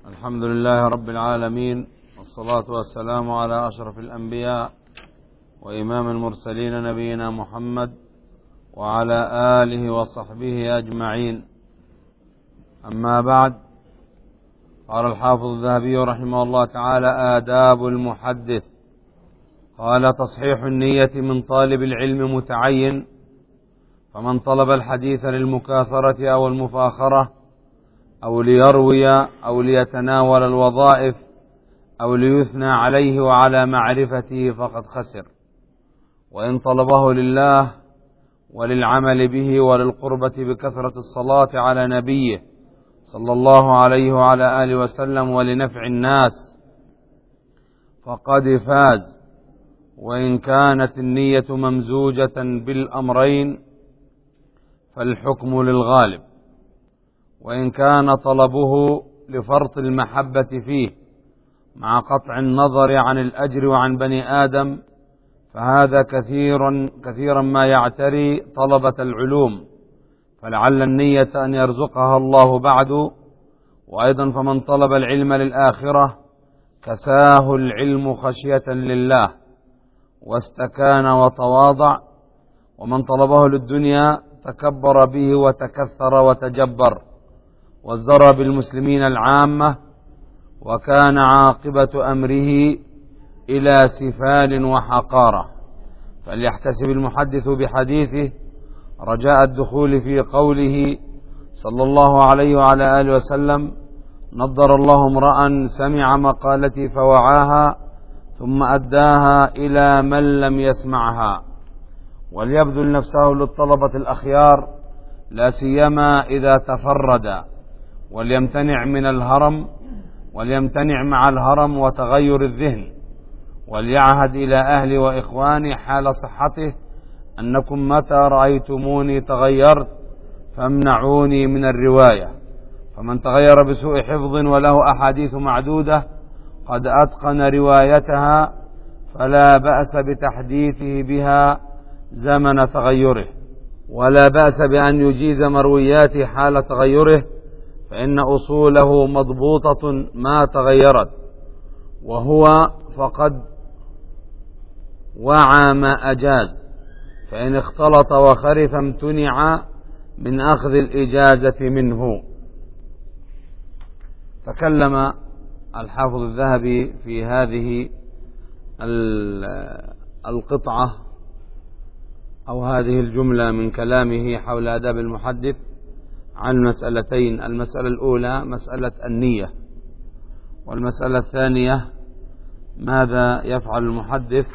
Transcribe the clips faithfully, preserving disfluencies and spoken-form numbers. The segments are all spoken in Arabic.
الحمد لله رب العالمين، والصلاة والسلام على أشرف الأنبياء وإمام المرسلين نبينا محمد وعلى آله وصحبه أجمعين. أما بعد، قال الحافظ الذهبي رحمه الله تعالى: آداب المحدث. قال: تصحيح النية من طالب العلم متعين، فمن طلب الحديث للمكاثرة أو المفاخرة أو ليروي أو ليتناول الوظائف أو ليثنى عليه وعلى معرفته فقد خسر. وإن طلبه لله وللعمل به وللقربة بكثرة الصلاة على نبيه صلى الله عليه وعلى آله وسلم ولنفع الناس فقد فاز. وإن كانت النية ممزوجة بالأمرين فالحكم للغالب. وإن كان طلبه لفرط المحبة فيه مع قطع النظر عن الأجر وعن بني آدم فهذا كثيرا كثيرا ما يعتري طلبة العلوم، فلعل النية أن يرزقها الله بعد. وأيضا فمن طلب العلم للآخرة كساه العلم خشية لله واستكان وتواضع، ومن طلبه للدنيا تكبر به وتكثر وتجبر وازدرى بالمسلمين العامة، وكان عاقبة أمره إلى سفال وحقارة. فليحتسب المحدث بحديثه رجاء الدخول في قوله صلى الله عليه وعلى آله وسلم: نضر الله امرأ سمع مقالتي فوعاها ثم أداها إلى من لم يسمعها. وليبذل نفسه للطلبة الأخيار لا سيما إذا تفرد، وليمتنع من الهرم وليمتنع مع الهرم وتغير الذهن، وليعهد إلى أهلي وإخواني حال صحته أنكم متى رأيتموني تغيرت فامنعوني من الرواية. فمن تغير بسوء حفظ وله أحاديث معدودة قد أتقن روايتها فلا بأس بتحديثه بها زمن تغيره، ولا بأس بأن يجيز مروياته حال تغيره، فإن أصوله مضبوطة ما تغيرت، وهو فقد وعى ما أجاز، فإن اختلط وخرف امتنع من أخذ الإجازة منه. تكلم الحافظ الذهبي في هذه القطعة أو هذه الجملة من كلامه حول آداب المحدث عن مسألتين: المسألة الأولى مسألة النية، والمسألة الثانية ماذا يفعل المحدث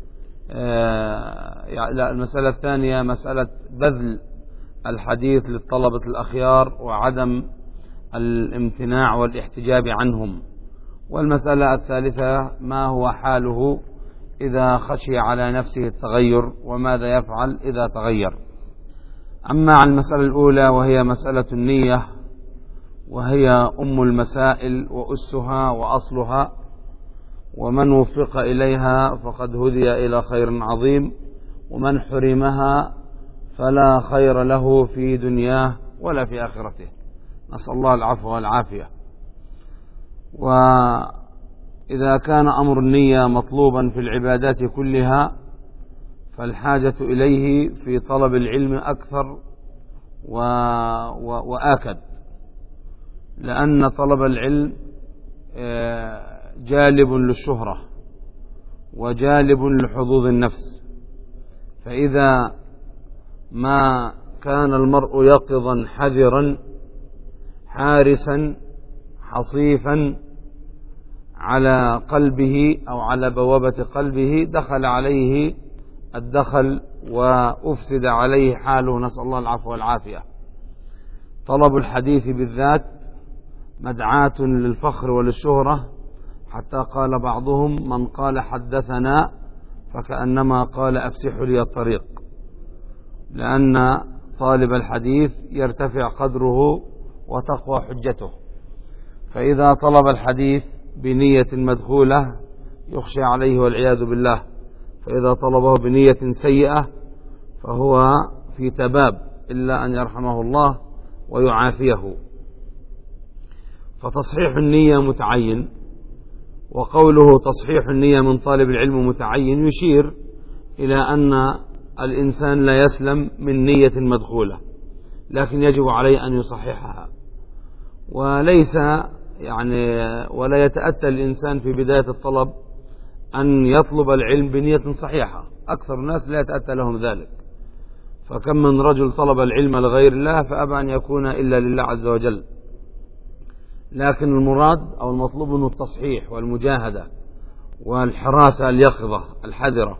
لا المسألة الثانية مسألة بذل الحديث للطلبة الأخيار وعدم الامتناع والاحتجاب عنهم. والمسألة الثالثة ما هو حاله إذا خشي على نفسه التغير وماذا يفعل إذا تغير. أما عن المسألة الأولى وهي مسألة النية، وهي أم المسائل وأسها وأصلها، ومن وفق إليها فقد هدي إلى خير عظيم، ومن حرمها فلا خير له في دنياه ولا في آخرته، نسأل الله العفو والعافية. وإذا كان أمر النية مطلوبا في العبادات كلها فالحاجة إليه في طلب العلم أكثر و... و... وآكد، لأن طلب العلم جالب للشهرة وجالب لحظوظ النفس، فإذا ما كان المرء يقظا حذرا حارسا حصيفا على قلبه أو على بوابة قلبه دخل عليه الدخل وأفسد عليه حاله، نسأل الله العفو والعافية. طلب الحديث بالذات مدعاة للفخر وللشهرة، حتى قال بعضهم: من قال حدثنا فكأنما قال أفسحوا لي الطريق، لأن طالب الحديث يرتفع قدره وتقوى حجته. فإذا طلب الحديث بنية مدخولة يخشى عليه والعياذ بالله، فإذا طلبه بنية سيئة فهو في تباب إلا أن يرحمه الله ويعافيه. فتصحيح النية متعين، وقوله تصحيح النية من طالب العلم متعين يشير إلى أن الإنسان لا يسلم من نية مدخولة، لكن يجب عليه أن يصححها، وليس يعني ولا يتأتى الإنسان في بداية الطلب أن يطلب العلم بنية صحيحة. أكثر الناس لا يتأتى لهم ذلك، فكم من رجل طلب العلم لغير الله فأبى أن يكون إلا لله عز وجل. لكن المراد أو المطلوب منه التصحيح والمجاهدة والحراسة اليقظة الحذرة.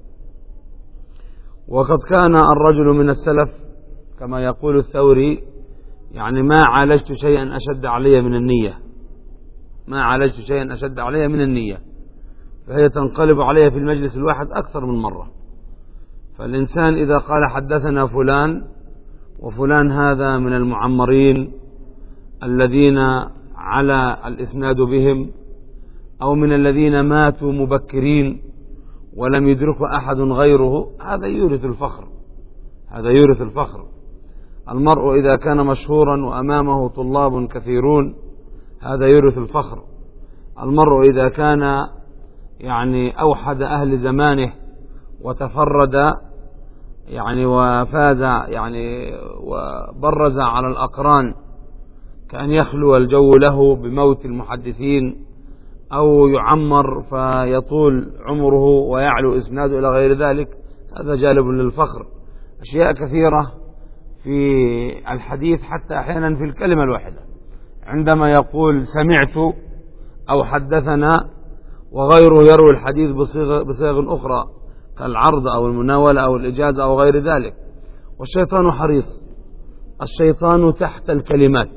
وقد كان الرجل من السلف كما يقول الثوري يعني ما عالجت شيئا أشد علي من النية، ما عالجت شيئا أشد علي من النية، فهي تنقلب علي في المجلس الواحد أكثر من مرة. فالإنسان إذا قال حدثنا فلان، وفلان هذا من المعمرين الذين على الإسناد بهم، أو من الذين ماتوا مبكرين ولم يدركوا أحد غيره، هذا يورث الفخر، هذا يورث الفخر. المرء إذا كان مشهورا وأمامه طلاب كثيرون هذا يورث الفخر. المرء إذا كان يعني أوحد أهل زمانه وتفرد يعني وفاز يعني وبرز على الأقران كأن يخلو الجو له بموت المحدثين، أو يعمر فيطول عمره ويعلو إسناده إلى غير ذلك، هذا جالب للفخر. أشياء كثيرة في الحديث حتى أحيانا في الكلمة الواحدة، عندما يقول سمعت أو حدثنا وغيره يروي الحديث بصيغ, بصيغ أخرى كالعرض أو المناولة أو الإجازة أو غير ذلك. والشيطان حريص، الشيطان تحت الكلمات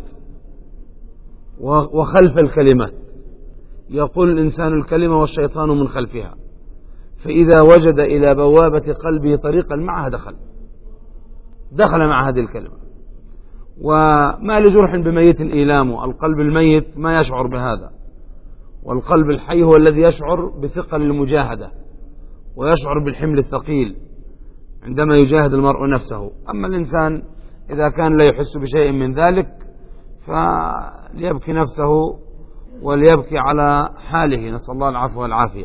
وخلف الكلمات، يقول الإنسان الكلمة والشيطان من خلفها، فإذا وجد إلى بوابة قلبه طريقا معها دخل دخل مع هذه الكلمة. وما لجرح بميت إيلامه، القلب الميت ما يشعر بهذا، والقلب الحي هو الذي يشعر بثقل المجاهدة ويشعر بالحمل الثقيل عندما يجاهد المرء نفسه. أما الإنسان إذا كان لا يحس بشيء من ذلك فليبكي نفسه وليبكي على حاله، نسأل الله العفو والعافية.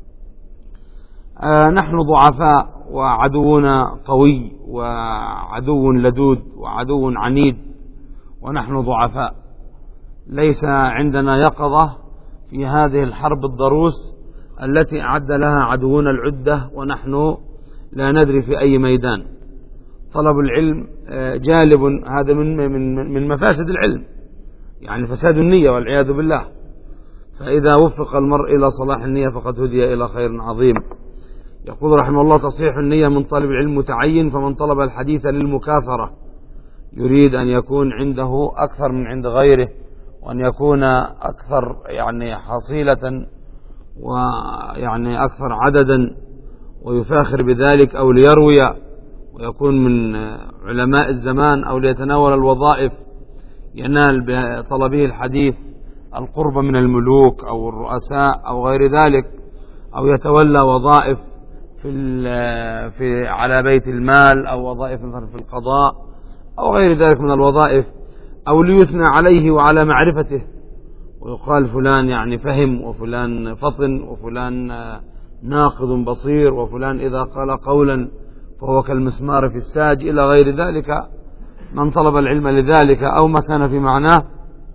آه نحن ضعفاء وعدونا قوي وعدو لدود وعدو عنيد، ونحن ضعفاء ليس عندنا يقظة في هذه الحرب الضروس التي أعد لها عدونا العدة ونحن لا ندري في أي ميدان. طلب العلم جالب، هذا من من من مفاسد العلم، يعني فساد النية والعياذ بالله. فإذا وفق المرء إلى صلاح النية فقد هدي إلى خير عظيم. يقول رحمه الله تصحيح النية من طالب العلم متعين، فمن طلب الحديث للمكاثرة يريد أن يكون عنده أكثر من عند غيره، وأن يكون أكثر يعني حصيلة ويعني أكثر عددا ويفاخر بذلك، أو ليروي ويكون من علماء الزمان، أو ليتناول الوظائف ينال بطلبه الحديث القرب من الملوك أو الرؤساء أو غير ذلك، أو يتولى وظائف في في على بيت المال، أو وظائف في القضاء أو غير ذلك من الوظائف، أو ليثنى عليه وعلى معرفته ويقال فلان يعني فهم، وفلان فطن، وفلان ناقض بصير، وفلان إذا قال قولا فهو كالمسمار في الساج إلى غير ذلك. من طلب العلم لذلك أو ما كان في معناه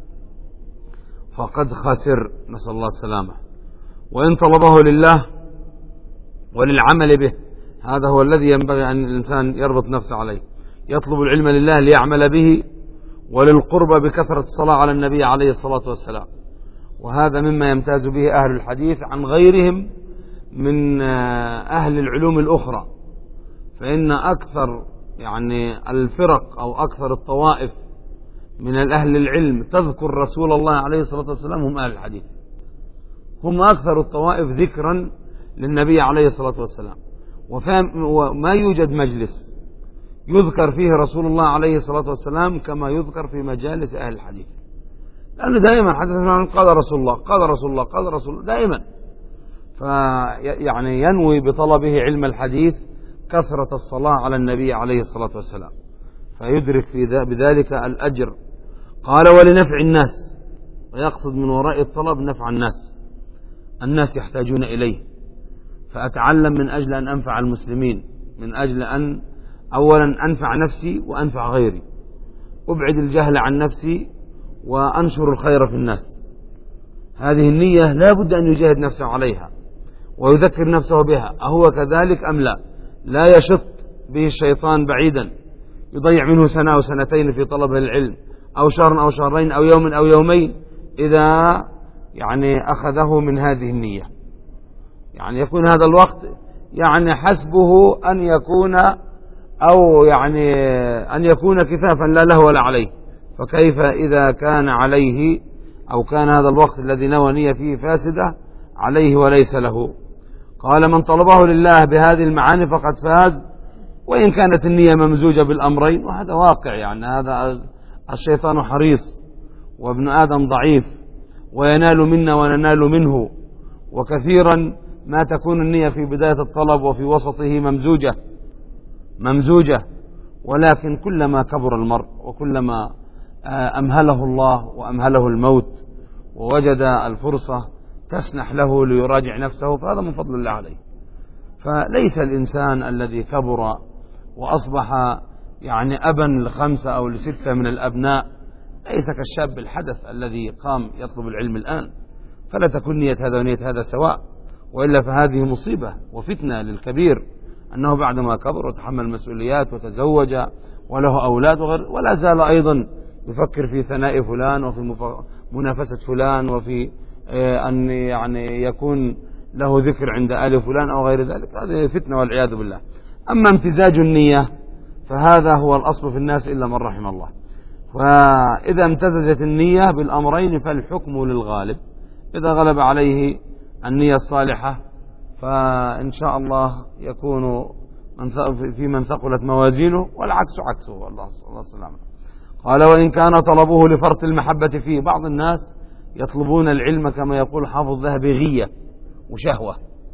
فقد خسر، نسأل الله السلامة. وإن طلبه لله وللعمل به، هذا هو الذي ينبغي أن الإنسان يربط نفسه عليه، يطلب العلم لله ليعمل به، وللقرب بكثرة الصلاة على النبي عليه الصلاة والسلام. وهذا مما يمتاز به أهل الحديث عن غيرهم من أهل العلوم الأخرى، فإن أكثر يعني الفرق أو أكثر الطوائف من الأهل العلم تذكر رسول الله عليه الصلاة والسلام هم أهل الحديث، هم أكثر الطوائف ذكرا للنبي عليه الصلاة والسلام. وما يوجد مجلس يذكر فيه رسول الله عليه الصلاة والسلام كما يذكر في مجالس أهل الحديث، لأنه دائما حدثنا قال رسول الله قال رسول الله قال رسول الله دائما. فيعني ينوي بطلبه علم الحديث كثرة الصلاة على النبي عليه الصلاة والسلام، فيدرك في بذلك الأجر. قال ولنفع الناس، فيقصد من وراء الطلب نفع الناس، الناس يحتاجون إليه، فأتعلم من أجل أن أنفع المسلمين، من أجل أن أولا أنفع نفسي وأنفع غيري، أبعد الجهل عن نفسي وأنشر الخير في الناس. هذه النية لا بد أن يجاهد نفسه عليها ويذكر نفسه بها، أهو كذلك أم لا؟ لا يشط به الشيطان بعيدا يضيع منه سنة أو سنتين في طلب العلم، أو شهر أو شهرين أو يوم أو يومين، إذا يعني أخذه من هذه النية. يعني يكون هذا الوقت يعني حسبه أن يكون أو يعني أن يكون كفافا لا له ولا عليه، فكيف إذا كان عليه أو كان هذا الوقت الذي نوى نية فيه فاسدة عليه وليس له؟ قال من طلبه لله بهذه المعاني فقد فاز، وإن كانت النية ممزوجة بالأمرين، وهذا واقع. يعني هذا الشيطان حريص وابن آدم ضعيف، وينال منا وننال منه، وكثيرا ما تكون النية في بداية الطلب وفي وسطه ممزوجة ممزوجة ولكن كلما كبر المرء وكلما أمهله الله وأمهله الموت ووجد الفرصة تسنح له ليراجع نفسه، فهذا من فضل الله عليه. فليس الإنسان الذي كبر وأصبح يعني أبا لخمسة أو لستة من الأبناء ليس كالشاب الحدث الذي قام يطلب العلم الآن، فلا تكون نية هذا ونية هذا سواء، وإلا فهذه مصيبة وفتنة للكبير، أنه بعدما كبر وتحمل مسؤوليات وتزوج وله أولاد وغير، ولا زال أيضا يفكر في ثناء فلان وفي منافسة فلان وفي أن يعني يكون له ذكر عند آل فلان أو غير ذلك. هذه فتنة والعياذ بالله. أما امتزاج النية فهذا هو الأصل في الناس إلا من رحم الله. وإذا امتزجت النية بالأمرين فالحكم للغالب، إذا غلب عليه النية الصالحة فإن شاء الله يكون في من ثقلت موازينه، والعكس عكسه. الله السلامة. قال وإن كان طلبه لفرط المحبة فيه، بعض الناس يطلبون العلم كما يقول حافظ الذهبي غية وشهوة،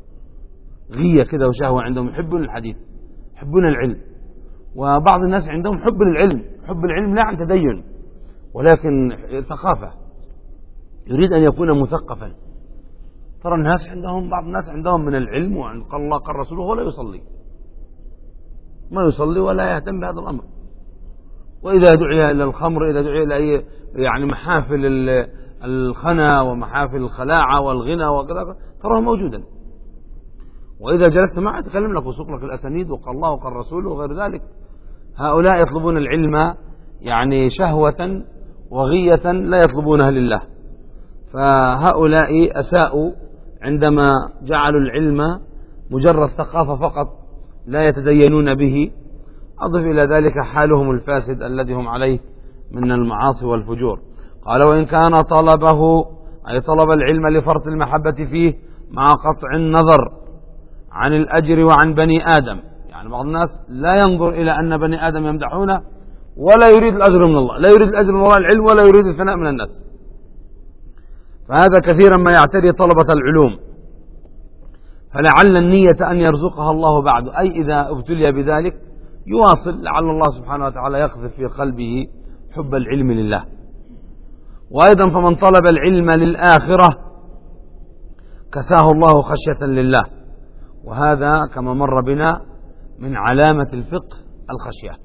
غية كده وشهوة عندهم، يحبون الحديث يحبون العلم. وبعض الناس عندهم حب للعلم، حب العلم لا عن تدين ولكن ثقافة، يريد أن يكون مثقفا. ترى الناس عندهم بعض الناس عندهم من العلم وعن قال الله قال رسوله ولا يصلي، ما يصلي ولا يهتم بهذا الأمر. وإذا دعي إلى الخمر، إذا دعي إلى أي يعني محافل الخنا ومحافل الخلاعة والغنى وكذا تراه موجودا، وإذا جلست معه يتكلم لك وسوق لك الأسانيد وقال الله وقال رسوله وغير ذلك. هؤلاء يطلبون العلم يعني شهوة وغية لا يطلبونها لله، فهؤلاء أساءوا عندما جعلوا العلم مجرد ثقافة فقط لا يتدينون به. أضف إلى ذلك حالهم الفاسد الذي هم عليه من المعاصي والفجور. قال وإن كان طلبه أي طلب العلم لفرط المحبة فيه مع قطع النظر عن الأجر وعن بني آدم، يعني بعض الناس لا ينظر إلى أن بني آدم يمدحونه ولا يريد الأجر من الله، لا يريد الأجر من وراء العلم ولا يريد الثناء من الناس. فهذا كثيرا ما يعتري طلبة العلوم، فلعل النية أن يرزقها الله بعد، أي إذا ابتلي بذلك يواصل، لعل الله سبحانه وتعالى يقذف في قلبه حب العلم لله. وأيضا فمن طلب العلم للآخرة كساه الله خشية لله، وهذا كما مر بنا من علامة الفقه الخشية،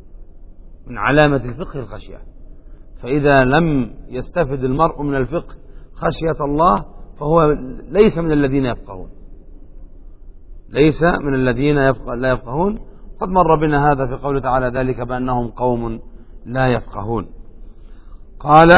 من علامة الفقه الخشية. فإذا لم يستفد المرء من الفقه خشية الله فهو ليس من الذين يفقهون، ليس من الذين لا يفقهون. قد مر بنا هذا في قوله تعالى ذلك بأنهم قوم لا يفقهون. قال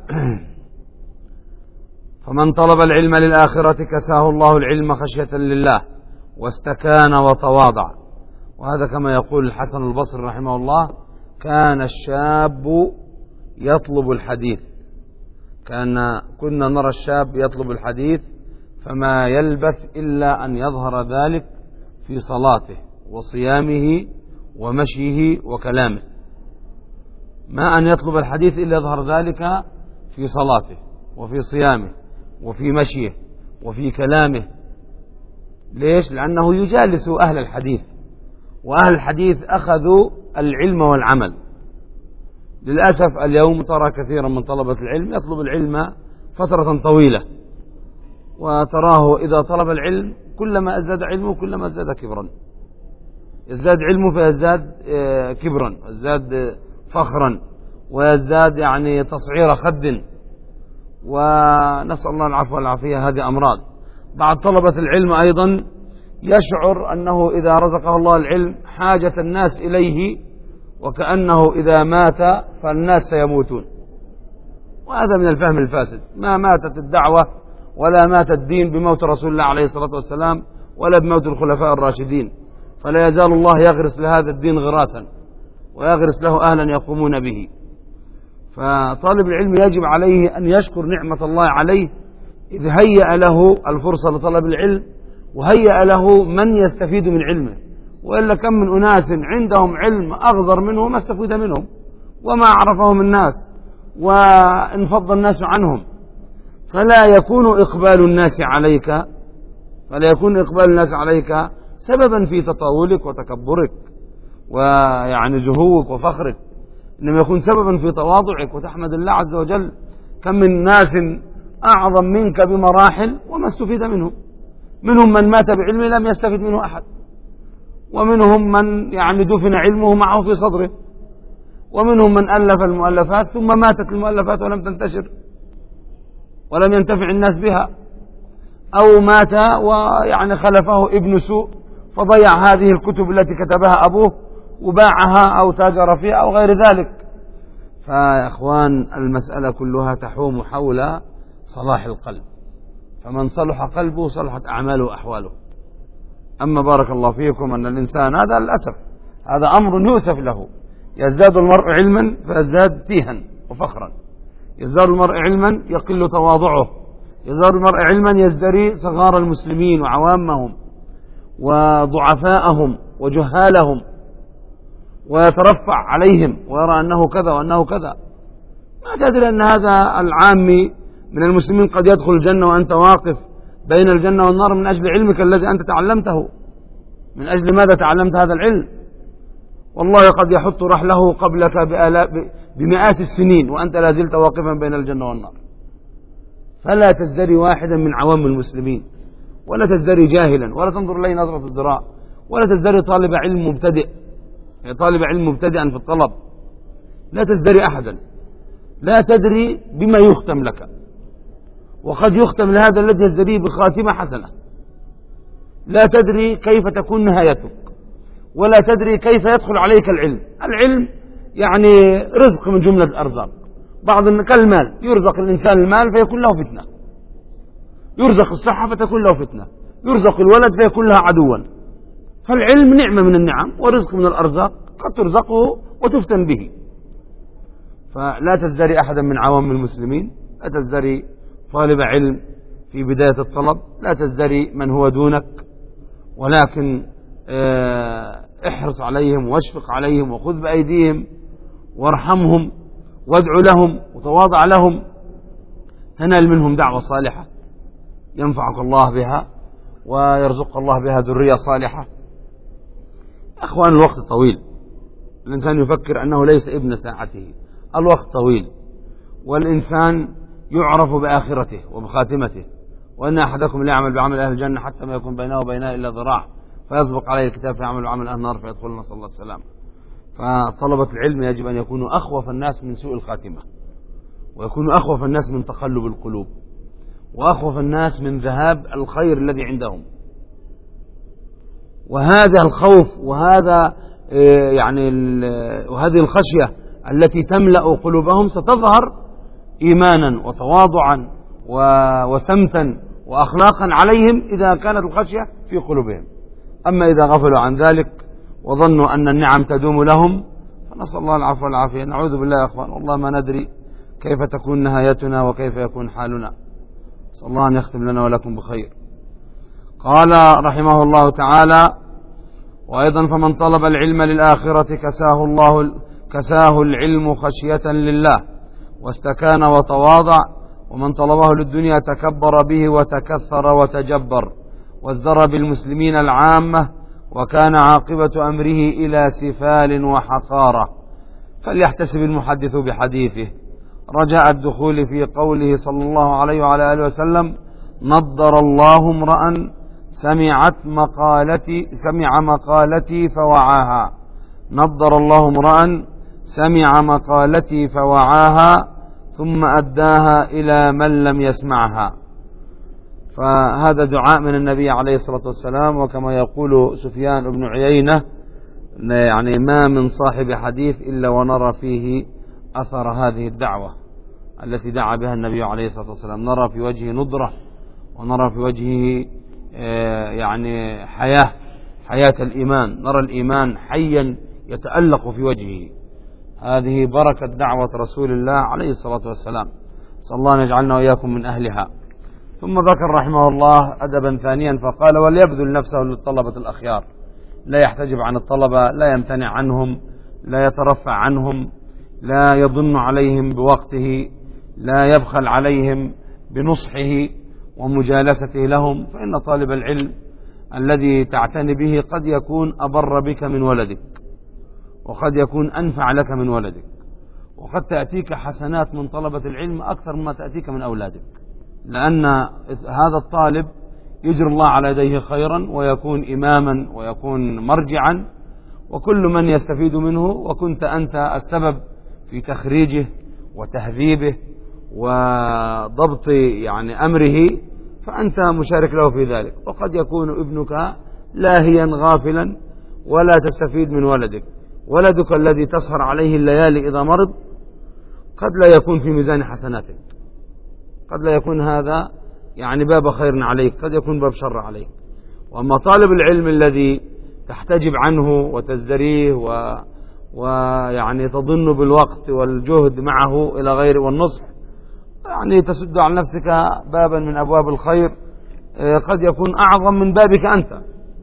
فمن طلب العلم للآخرة كساه الله العلم خشية لله واستكان وتواضع. وهذا كما يقول الحسن البصري رحمه الله كان الشاب يطلب الحديث، كان كنا نرى الشاب يطلب الحديث فما يلبث إلا أن يظهر ذلك في صلاته وصيامه ومشيه وكلامه، ما أن يطلب الحديث إلا يظهر ذلك في صلاته وفي صيامه وفي مشيه وفي كلامه. ليش؟ لأنه يجالس أهل الحديث، وأهل الحديث أخذوا العلم والعمل. للأسف اليوم ترى كثيرا من طلبة العلم يطلب العلم فترة طويلة، وتراه إذا طلب العلم كلما ازداد علمه كلما ازداد كبرا، يزداد علمه فيزداد كبرا، يزداد فخرا، ويزداد يعني تصعير خد، ونسأل الله العفو والعافية. هذه أمراض. بعد طلبة العلم أيضا يشعر أنه إذا رزقه الله العلم حاجة الناس إليه، وكأنه إذا مات فالناس سيموتون، وهذا من الفهم الفاسد. ما ماتت الدعوة ولا مات الدين بموت رسول الله عليه الصلاة والسلام ولا بموت الخلفاء الراشدين، فلا يزال الله يغرس لهذا الدين غراسا ويغرس له أهلا يقومون به. فطالب العلم يجب عليه أن يشكر نعمة الله عليه إذ هيأ له الفرصة لطلب العلم، وهيأ له من يستفيد من علمه. وإلا كم من أناس عندهم علم أغزر منه ما استفيد منهم وما عرفهم الناس وانفض الناس عنهم. فلا يكون إقبال الناس عليك فلا يكون إقبال الناس عليك سببا في تطاولك وتكبرك ويعني زهوك وفخرك، إنما يكون سببا في تواضعك وتحمد الله عز وجل. كم من ناس أعظم منك بمراحل وما استفيد منهم، منهم من مات بعلمه لم يستفيد منه أحد، ومنهم من يعني دفن علمه معه في صدره، ومنهم من ألف المؤلفات ثم ماتت المؤلفات ولم تنتشر ولم ينتفع الناس بها، أو مات ويعني خلفه ابن سوء فضيع هذه الكتب التي كتبها أبوه وباعها أو تاجر فيها أو غير ذلك. فيا إخوان المسألة كلها تحوم حول صلاح القلب، فمن صلح قلبه صلحت أعماله وأحواله. أما بارك الله فيكم أن الإنسان هذا للأسف هذا أمر يؤسف له، يزداد المرء علما فيزداد تيها وفخرا، يزداد المرء علما يقل تواضعه، يزداد المرء علما يزدري صغار المسلمين وعوامهم وضعفاءهم وجهالهم ويترفع عليهم ويرى أنه كذا وأنه كذا. ما تدري أن هذا العامي من المسلمين قد يدخل الجنة وأنت واقف بين الجنة والنار من أجل علمك الذي أنت تعلمته. من أجل ماذا تعلمت هذا العلم؟ والله قد يحط رحله قبلك بمئات السنين وأنت لا زلت واقفا بين الجنة والنار. فلا تزدري واحدا من عوام المسلمين، ولا تزدري جاهلا، ولا تنظر إليه نظرة الزراء، ولا تزدري طالب علم مبتدئ طالب علم مبتدئا في الطلب. لا تزدري أحدا، لا تدري بما يختم لك، وقد يختم لهذا الذي يزدريه بخاتمة حسنة. لا تدري كيف تكون نهايتك، ولا تدري كيف يدخل عليك العلم. العلم يعني رزق من جملة الأرزاق. بعض كالمال، يرزق الإنسان المال فيكون له فتنة، يرزق الصحة فتكون له فتنة، يرزق الولد فيكون له عدوا. فالعلم نعمة من النعم ورزق من الأرزاق قد ترزقه وتفتن به. فلا تزدري أحدا من عوام المسلمين، لا تزدري طالب علم في بداية الطلب، لا تزدري من هو دونك، ولكن احرص عليهم واشفق عليهم وخذ بأيديهم وارحمهم وادعو لهم وتواضع لهم، تنال منهم دعوة صالحة ينفعك الله بها ويرزق الله بها ذرية صالحة. أخوان الوقت طويل، الإنسان يفكر أنه ليس ابن ساعته، الوقت طويل، والإنسان يعرف بآخرته وبخاتمته، وأن أحدكم لا يعمل بعمل أهل الجنة حتى ما يكون بينه وبينها إلا ذراع فيسبق عليه الكتاب فيعمل بعمل أهل النار فيدخل، نسأل الله السلام. فطلبة العلم يجب أن يكونوا أخوف الناس من سوء الخاتمة، ويكونوا أخوف الناس من تقلب القلوب، وأخوف الناس من ذهاب الخير الذي عندهم. وهذا الخوف وهذا يعني وهذه الخشية التي تملأ قلوبهم ستظهر إيمانا وتواضعا وسمتا وأخلاقا عليهم إذا كانت الخشية في قلوبهم. أما إذا غفلوا عن ذلك وظنوا أن النعم تدوم لهم فنسأل الله العفو والعافية. نعوذ بالله يا أخوان، والله ما ندري كيف تكون نهايتنا وكيف يكون حالنا. نسأل الله أن يختم لنا ولكم بخير. قال رحمه الله تعالى: وأيضا فمن طلب العلم للآخرة كساه الله كساه العلم خشية لله واستكان وتواضع، ومن طلبه للدنيا تكبر به وتكثر وتجبر وازدر بالمسلمين العامة، وكان عاقبة أمره إلى سفال وحقارة. فليحتسب المحدث بحديثه رجاء الدخول في قوله صلى الله عليه وعلى آله وسلم: نضر الله امرأ سمعت مقالتي سمع مقالتي فوعاها. نضر الله امرأ سمع مقالتي فوعاها ثم أداها إلى من لم يسمعها. فهذا دعاء من النبي عليه الصلاة والسلام. وكما يقول سفيان بن عيينة يعني ما من صاحب حديث إلا ونرى فيه أثر هذه الدعوة التي دعا بها النبي عليه الصلاة والسلام. نرى في وجهه ندرة، ونرى في وجهه يعني حياة حياة الإيمان، نرى الإيمان حيا يتألق في وجهه. هذه بركة دعوة رسول الله عليه الصلاة والسلام، صلى الله أن يجعلنا وإياكم من أهلها. ثم ذكر رحمه الله أدبا ثانيا فقال: وليبذل نفسه للطلبة الأخيار، لا يحتجب عن الطلبة، لا يمتنع عنهم، لا يترفع عنهم، لا يضن عليهم بوقته، لا يبخل عليهم بنصحه ومجالسته لهم. فإن طالب العلم الذي تعتني به قد يكون أبر بك من ولدك، وقد يكون أنفع لك من ولدك، وقد تأتيك حسنات من طلبة العلم أكثر مما تأتيك من أولادك، لأن هذا الطالب يجري الله على يديه خيرا ويكون إماما ويكون مرجعا، وكل من يستفيد منه، وكنت أنت السبب في تخريجه وتهذيبه وضبط يعني أمره، فأنت مشارك له في ذلك. وقد يكون ابنك لاهيا غافلا ولا تستفيد من ولدك. ولدك الذي تسهر عليه الليالي إذا مرض قد لا يكون في ميزان حسناتك، قد لا يكون هذا يعني باب خير عليك، قد يكون باب شر عليك. وأما طالب العلم الذي تحتجب عنه وتزدريه و... ويعني تضن بالوقت والجهد معه إلى غير والنصح، يعني تسد عن نفسك بابا من أبواب الخير قد يكون أعظم من بابك أنت.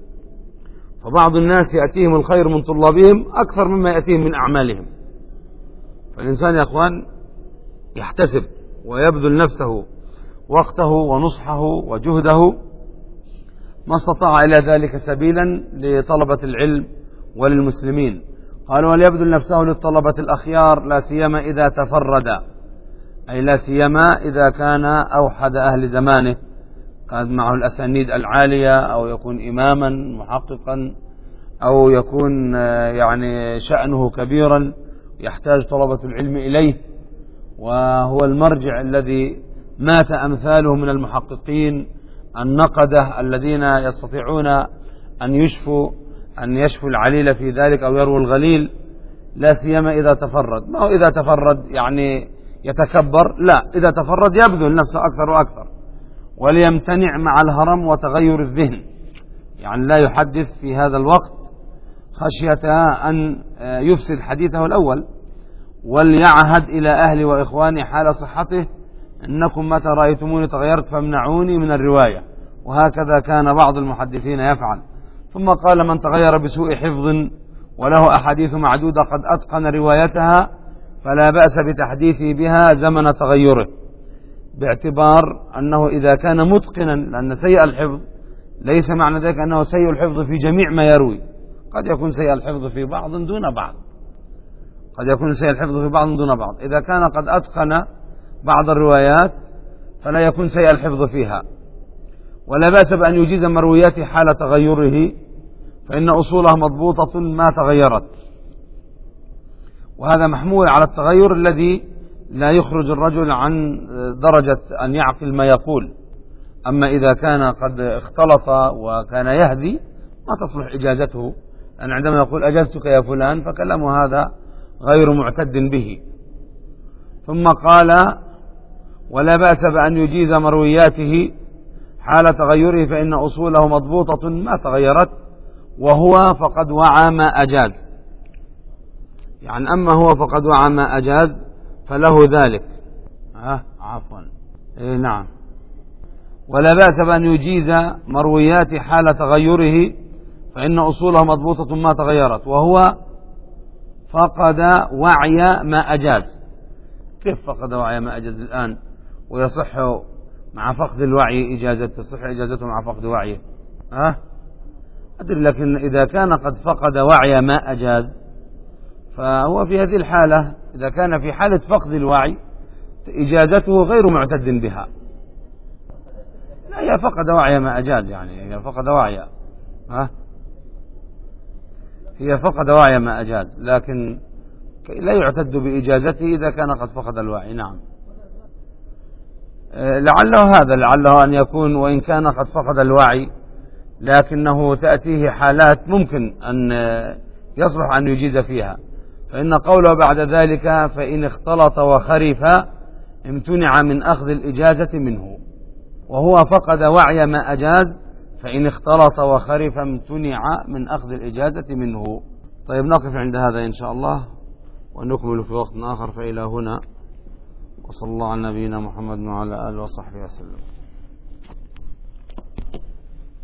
فبعض الناس يأتيهم الخير من طلابهم أكثر مما يأتيهم من أعمالهم. فالإنسان يا أخوان يحتسب ويبذل نفسه وقته ونصحه وجهده ما استطاع إلى ذلك سبيلا لطلبة العلم وللمسلمين. قال: وليبذل نفسه للطلبة الأخيار، لا سيما إذا تفرد، أي لا سيما إذا كان أوحد أهل زمانه، كان معه الأسانيد العالية، أو يكون إماما محققا، أو يكون يعني شأنه كبيرا يحتاج طلبة العلم إليه، وهو المرجع الذي مات أمثاله من المحققين النقدة الذين يستطيعون أن يشفوا أن يشفوا العليل في ذلك أو يرووا الغليل، لا سيما إذا تفرد. ما هو إذا تفرد يعني يتكبر، لا، إذا تفرد يبذل نفسه أكثر وأكثر، وليمتنع مع الهرم وتغير الذهن، يعني لا يحدث في هذا الوقت خشية أن يفسد حديثه الأول. وليعهد إلى أهلي وإخواني حال صحته إنكم متى رأيتموني تغيرت فامنعوني من الرواية، وهكذا كان بعض المحدثين يفعل. ثم قال: من تغير بسوء حفظ وله أحاديث معدودة قد أتقن روايتها فلا بأس بتحديثه بها زمن تغيره، باعتبار أنه إذا كان متقنا، لأن سيء الحفظ ليس معنى ذلك أنه سيء الحفظ في جميع ما يروي، قد يكون سيء الحفظ في بعض دون بعض، قد يكون سيء الحفظ في بعض دون بعض. إذا كان قد أتقن بعض الروايات فلا يكون سيء الحفظ فيها. ولا بأس بأن يجيز مروياته حال تغيره، فإن أصولها مضبوطة ما تغيرت. وهذا محمول على التغير الذي لا يخرج الرجل عن درجة أن يعقل ما يقول. أما إذا كان قد اختلط وكان يهدي ما تصلح إجازته، أن عندما يقول أجزتك يا فلان فكلام هذا غير معتد به. ثم قال: ولا بأس بأن يجيز مروياته حال تغيره، فإن أصوله مضبوطة ما تغيرت، وهو فقد وعى ما أجاز. يعني أما هو فقد وعى ما أجاز فله ذلك. أه عفوا إيه نعم. ولا بأس بأن يجيز مرويات حال تغيره، فإن أصوله مضبوطة ما تغيرت، وهو فقد وعي ما أجاز. كيف فقد وعي ما أجاز الآن ويصح مع فقد الوعي إجازته، تصح إجازته مع فقد وعيه؟ ها أدري، لكن إذا كان قد فقد وعي ما أجاز فهو في هذه الحالة، إذا كان في حالة فقد الوعي إجازته غير معتد بها. لا، هي فقد وعي ما أجاز، يعني هي فقد وعي ها هي فقد وعي ما أجاز، لكن لا يعتد بإجازته إذا كان قد فقد الوعي. نعم، لعله هذا، لعله أن يكون وإن كان قد فقد الوعي لكنه تأتيه حالات ممكن أن يصلح أن يجيز فيها، فإن قوله بعد ذلك فإن اختلط وخرف امتنع من أخذ الإجازة منه، وهو فقد وعي ما أجاز، فإن اختلط وخرف امتنع من أخذ الإجازة منه. طيب، نقف عند هذا إن شاء الله ونكمل في وقت آخر. فإلى هنا، وصلى الله على نبينا محمد وعلى آله وصحبه وسلم.